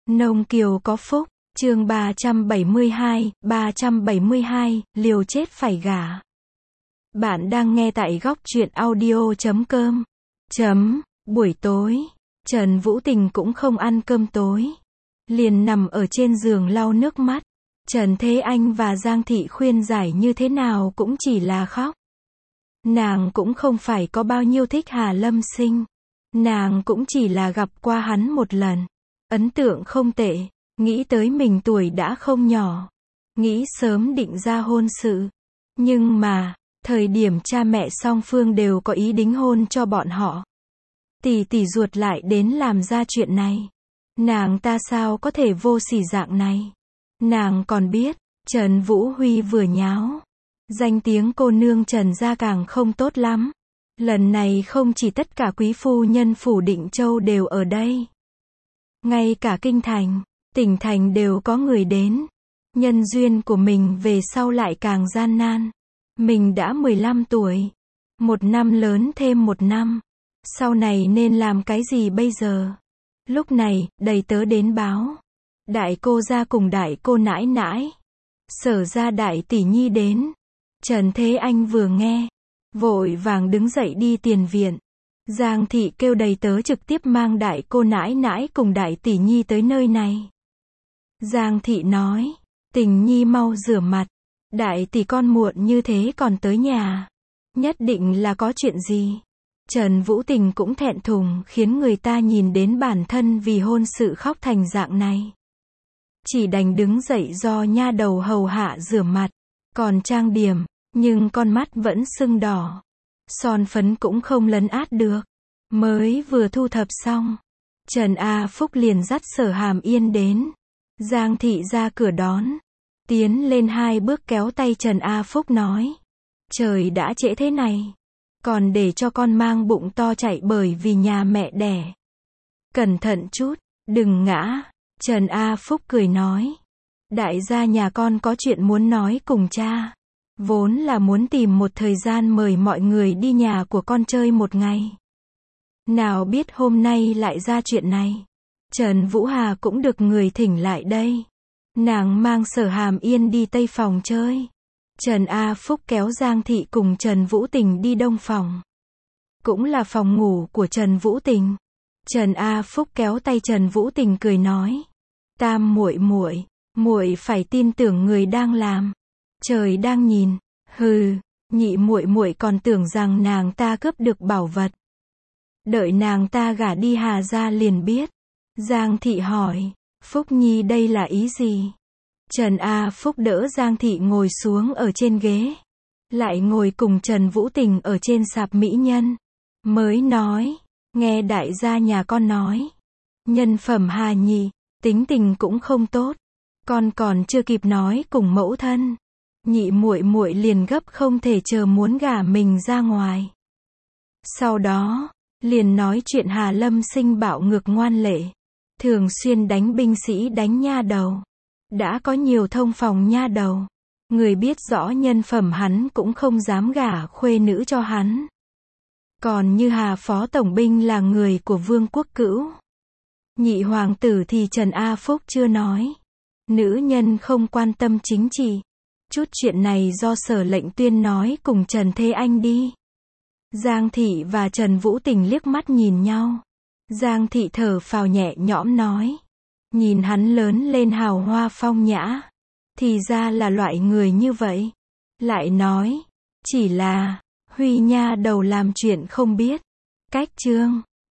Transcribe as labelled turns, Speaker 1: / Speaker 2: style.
Speaker 1: Nông Kiều có phúc, chương 372, liều chết phải gả. Bạn đang nghe tại góc truyện audio.com. Buổi tối, Trần Vũ Tình cũng không ăn cơm tối. Liền nằm ở trên giường lau nước mắt. Trần Thế Anh và Giang Thị khuyên giải như thế nào cũng chỉ là khóc. Nàng cũng không phải có bao nhiêu thích Hà Lâm Sinh. Nàng cũng chỉ là gặp qua hắn một lần. Ấn tượng không tệ, nghĩ tới mình tuổi đã không nhỏ. Nghĩ sớm định ra hôn sự. Nhưng mà, thời điểm cha mẹ song phương đều có ý đính hôn cho bọn họ. Tỷ ruột lại đến làm ra chuyện này. Nàng ta sao có thể vô sỉ dạng này. Nàng còn biết, Trần Vũ Huy vừa nháo. Danh tiếng cô nương Trần gia càng không tốt lắm. Lần này không chỉ tất cả quý phu nhân phủ Định Châu đều ở đây. Ngay cả kinh thành, tỉnh thành đều có người đến. Nhân duyên của mình về sau lại càng gian nan. Mình đã 15 tuổi. Một năm lớn thêm một năm. Sau này nên làm cái gì bây giờ? Lúc này, đầy tớ đến báo. Đại cô gia cùng đại cô nãi nãi. Sở ra đại tỷ nhi đến. Trần Thế Anh vừa nghe, vội vàng đứng dậy đi tiền viện. Giang Thị kêu đầy tớ trực tiếp mang đại cô nãi nãi cùng đại tỷ nhi tới nơi này. Giang Thị nói, Tình nhi mau rửa mặt. Đại tỷ con muộn như thế còn tới nhà. Nhất định là có chuyện gì. Trần Vũ Tình cũng thẹn thùng khiến người ta nhìn đến bản thân vì hôn sự khóc thành dạng này. Chỉ đành đứng dậy do nha đầu hầu hạ rửa mặt. Còn trang điểm, nhưng con mắt vẫn sưng đỏ. Son phấn cũng không lấn át được. Mới vừa thu thập xong, Trần A Phúc liền dắt Sở Hàm Yên đến. Giang Thị ra cửa đón. Tiến lên 2 bước kéo tay Trần A Phúc nói. Trời đã trễ thế này. Còn để cho con mang bụng to chạy bởi vì nhà mẹ đẻ. Cẩn thận chút, đừng ngã. Trần A Phúc cười nói. Đại gia nhà con có chuyện muốn nói cùng cha. Vốn là muốn tìm một thời gian mời mọi người đi nhà của con chơi một ngày. Nào biết hôm nay lại ra chuyện này. Trần Vũ Hà cũng được người thỉnh lại đây. Nàng mang Sở Hàm Yên đi Tây phòng chơi. Trần A Phúc kéo Giang Thị cùng Trần Vũ Tình đi Đông phòng. Cũng là phòng ngủ của Trần Vũ Tình. Trần A Phúc kéo tay Trần Vũ Tình cười nói. Tam muội phải tin tưởng người đang làm. Trời đang nhìn. Hừ, nhị muội còn tưởng rằng nàng ta cướp được bảo vật. Đợi nàng ta gả đi Hà gia liền biết. Giang Thị hỏi, Phúc Nhi đây là ý gì? Trần A Phúc đỡ Giang Thị ngồi xuống ở trên ghế. Lại ngồi cùng Trần Vũ Tình ở trên sạp mỹ nhân. Mới nói, nghe đại gia nhà con nói. Nhân phẩm Hà nhị, tính tình cũng không tốt. Con còn chưa kịp nói cùng mẫu thân. Nhị muội liền gấp không thể chờ muốn gả mình ra ngoài. Sau đó, liền nói chuyện Hà Lâm Sinh bạo ngược ngoan lệ. Thường xuyên đánh binh sĩ đánh nha đầu. Đã có nhiều thông phòng nha đầu. Người biết rõ nhân phẩm hắn cũng không dám gả khuê nữ cho hắn. Còn như Hà Phó Tổng binh là người của Vương Quốc Cữu. Nhị hoàng tử thì Trần A Phúc chưa nói. Nữ nhân không quan tâm chính trị. Chút chuyện này do Sở Lệnh Tuyên nói cùng Trần Thế Anh đi. Giang Thị và Trần Vũ Tình liếc mắt nhìn nhau. Giang Thị thở phào nhẹ nhõm nói. Nhìn hắn lớn lên hào hoa phong nhã. Thì ra là loại người như vậy. Lại nói. Chỉ là. Huy nha đầu làm chuyện không biết. Cách chương.